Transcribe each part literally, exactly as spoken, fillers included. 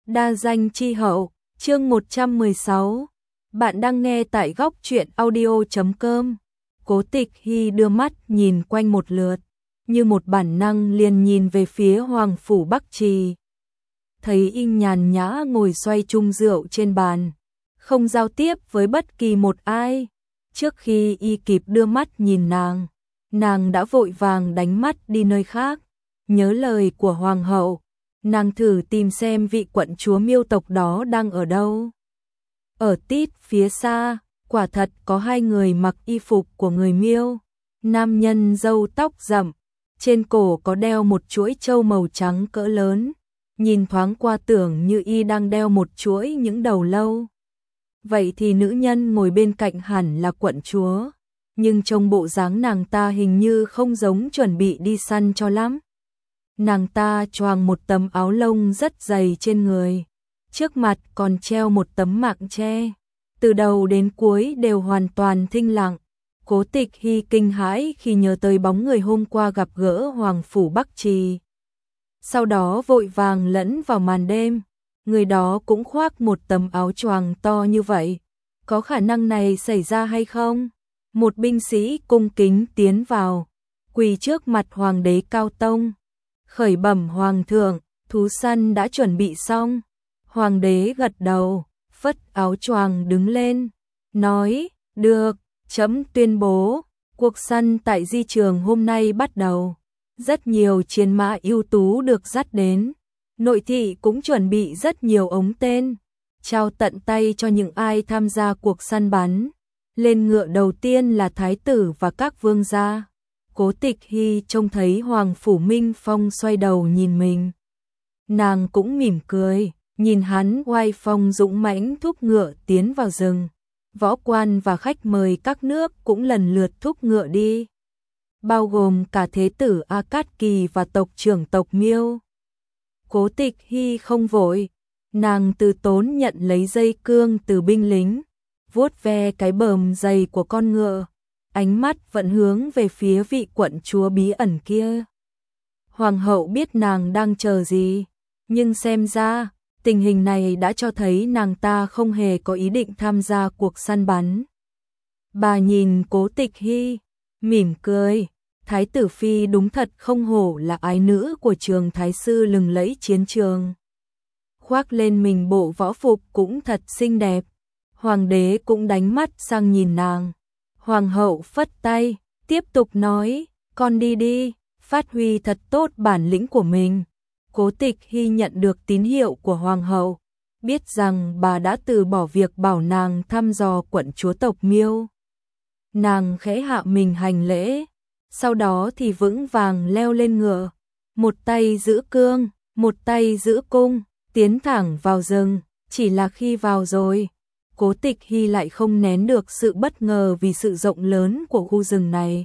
Đa danh chi hậu, chương một trăm mười sáu. Bạn đang nghe tại góc truyện audio chấm com. Cố Tịch Hy đưa mắt nhìn quanh một lượt, như một bản năng liền nhìn về phía Hoàng phủ Bắc Trì. Thấy y nhàn nhã ngồi xoay chung rượu trên bàn, không giao tiếp với bất kỳ một ai. Trước khi y kịp đưa mắt nhìn nàng, nàng đã vội vàng đánh mắt đi nơi khác. Nhớ lời của Hoàng hậu, nàng thử tìm xem vị quận chúa Miêu tộc đó đang ở đâu. Ở tít phía xa, quả thật có hai người mặc y phục của người Miêu. Nam nhân râu tóc rậm, trên cổ có đeo một chuỗi châu màu trắng cỡ lớn, nhìn thoáng qua tưởng như y đang đeo một chuỗi những đầu lâu. Vậy thì nữ nhân ngồi bên cạnh hẳn là quận chúa, nhưng trông bộ dáng nàng ta hình như không giống chuẩn bị đi săn cho lắm. Nàng ta choàng một tấm áo lông rất dày trên người, trước mặt còn treo một tấm mạng che, từ đầu đến cuối đều hoàn toàn thinh lặng. Cố Tịch Hy kinh hãi khi nhớ tới bóng người hôm qua gặp gỡ Hoàng phủ Bắc Trì. Sau đó vội vàng lẫn vào màn đêm, người đó cũng khoác một tấm áo choàng to như vậy. Có khả năng này xảy ra hay không? Một binh sĩ cung kính tiến vào, quỳ trước mặt Hoàng đế Cao Tông, khởi bẩm Hoàng thượng, thú săn đã chuẩn bị xong. Hoàng đế gật đầu, phất áo choàng đứng lên, nói, được, chấm tuyên bố, cuộc săn tại di trường hôm nay bắt đầu. Rất nhiều chiến mã ưu tú được dắt đến, nội thị cũng chuẩn bị rất nhiều ống tên, trao tận tay cho những ai tham gia cuộc săn bắn. Lên ngựa đầu tiên là thái tử và các vương gia. Cố Tịch Hy trông thấy Hoàng phủ Minh Phong xoay đầu nhìn mình, nàng cũng mỉm cười, nhìn hắn oai phong dũng mãnh thúc ngựa tiến vào rừng. Võ quan và khách mời các nước cũng lần lượt thúc ngựa đi, bao gồm cả thế tử A Cát Kỳ và tộc trưởng tộc Miêu. Cố Tịch Hy không vội, nàng từ tốn nhận lấy dây cương từ binh lính, vuốt ve cái bờm dày của con ngựa, ánh mắt vẫn hướng về phía vị quận chúa bí ẩn kia. Hoàng hậu biết nàng đang chờ gì, nhưng xem ra tình hình này đã cho thấy nàng ta không hề có ý định tham gia cuộc săn bắn. Bà nhìn Cố Tịch Hy, mỉm cười, thái tử phi đúng thật không hổ là ái nữ của Trường thái sư lừng lẫy chiến trường. Khoác lên mình bộ võ phục cũng thật xinh đẹp. Hoàng đế cũng đánh mắt sang nhìn nàng. Hoàng hậu phất tay, tiếp tục nói, con đi đi, phát huy thật tốt bản lĩnh của mình. Cố Tịch Hy nhận được tín hiệu của Hoàng hậu, biết rằng bà đã từ bỏ việc bảo nàng thăm dò quận chúa tộc Miêu. Nàng khẽ hạ mình hành lễ, sau đó thì vững vàng leo lên ngựa, một tay giữ cương, một tay giữ cung, tiến thẳng vào rừng. Chỉ là khi vào rồi, Cố Tịch Hy lại không nén được sự bất ngờ vì sự rộng lớn của khu rừng này.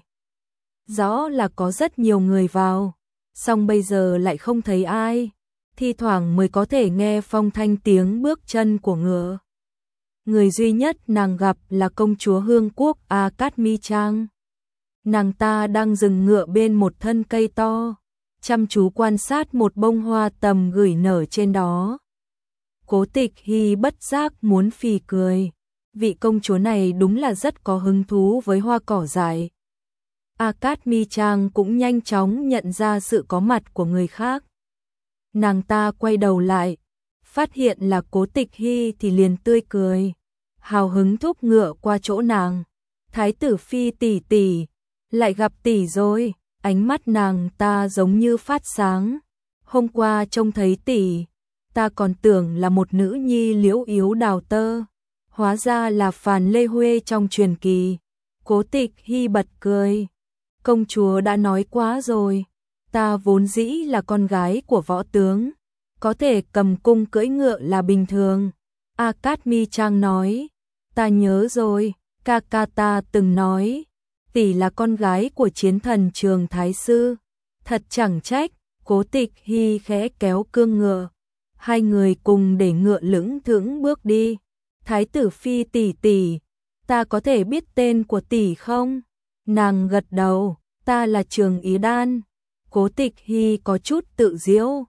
Rõ là có rất nhiều người vào, song bây giờ lại không thấy ai, thi thoảng mới có thể nghe phong thanh tiếng bước chân của ngựa. Người duy nhất nàng gặp là công chúa Hương Quốc A Cát Mi Trang. Nàng ta đang dừng ngựa bên một thân cây to, chăm chú quan sát một bông hoa tầm gửi nở trên đó. Cố Tịch Hy bất giác muốn phì cười, vị công chúa này đúng là rất có hứng thú với hoa cỏ dại. A Cát Mi Trang cũng nhanh chóng nhận ra sự có mặt của người khác. Nàng ta quay đầu lại, phát hiện là Cố Tịch Hy thì liền tươi cười, hào hứng thúc ngựa qua chỗ nàng. Thái tử phi tỷ tỷ, lại gặp tỷ rồi. Ánh mắt nàng ta giống như phát sáng. Hôm qua trông thấy tỷ, ta còn tưởng là một nữ nhi liễu yếu đào tơ, hóa ra là Phàn Lê Huê trong truyền kỳ. Cố Tịch Hy bật cười, công chúa đã nói quá rồi, ta vốn dĩ là con gái của võ tướng, có thể cầm cung cưỡi ngựa là bình thường. A Cát Mi Trang nói, ta nhớ rồi, ca ca ta từng nói, tỷ là con gái của chiến thần Trường thái sư, thật chẳng trách. Cố Tịch Hy khẽ kéo cương ngựa, hai người cùng để ngựa lững thững bước đi. Thái tử phi tỷ tỷ, ta có thể biết tên của tỷ không? Nàng gật đầu, ta là Trường Ý Đan. Cố Tịch Hy có chút tự giễu,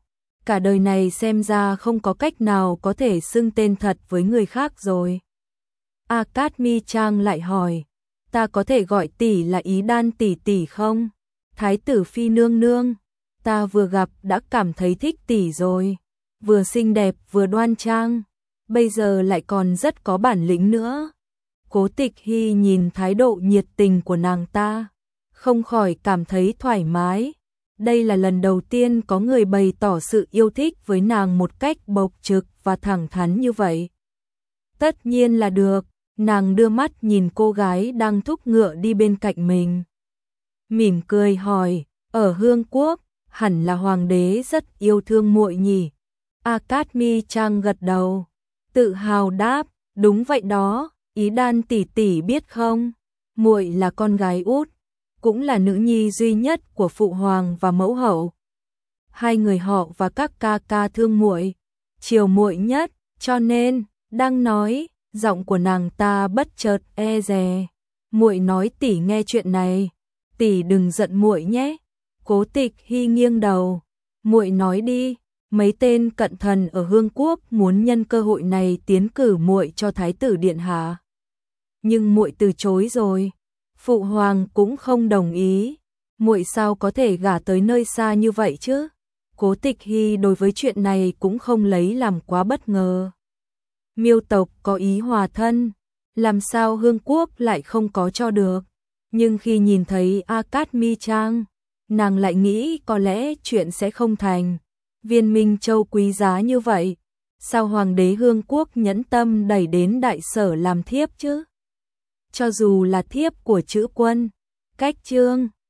cả đời này xem ra không có cách nào có thể xưng tên thật với người khác rồi. Akatmi Trang lại hỏi, ta có thể gọi tỷ là Ý Đan tỷ tỷ không? Thái tử phi nương nương, ta vừa gặp đã cảm thấy thích tỷ rồi, vừa xinh đẹp vừa đoan trang, bây giờ lại còn rất có bản lĩnh nữa. Cố Tịch Hy nhìn thái độ nhiệt tình của nàng ta, không khỏi cảm thấy thoải mái. Đây là lần đầu tiên có người bày tỏ sự yêu thích với nàng một cách bộc trực và thẳng thắn như vậy. Tất nhiên là được, nàng đưa mắt nhìn cô gái đang thúc ngựa đi bên cạnh mình. Mỉm cười hỏi, ở Hương Quốc, hẳn là hoàng đế rất yêu thương muội nhỉ? Akatmi Trang gật đầu, tự hào đáp, đúng vậy đó, Ý Đan tỷ tỷ biết không? Muội là con gái út, cũng là nữ nhi duy nhất của phụ hoàng và mẫu hậu. Hai người họ và các ca ca thương muội, chiều muội nhất, cho nên, đang nói, giọng của nàng ta bất chợt e dè. Muội nói tỷ nghe chuyện này, tỷ đừng giận muội nhé. Cố Tịch Hy nghiêng đầu, muội nói đi, mấy tên cận thần ở Hương Quốc muốn nhân cơ hội này tiến cử muội cho thái tử điện hạ. Nhưng muội từ chối rồi, phụ hoàng cũng không đồng ý, muội sao có thể gả tới nơi xa như vậy chứ? Cố Tịch Hy đối với chuyện này cũng không lấy làm quá bất ngờ. Miêu tộc có ý hòa thân, làm sao Hương Quốc lại không có cho được? Nhưng khi nhìn thấy Akatmi Trang, nàng lại nghĩ có lẽ chuyện sẽ không thành. Viên Minh Châu quý giá như vậy, sao hoàng đế Hương Quốc nhẫn tâm đẩy đến đại sở làm thiếp chứ? Cho dù là thiếp của chữ quân, cách trương,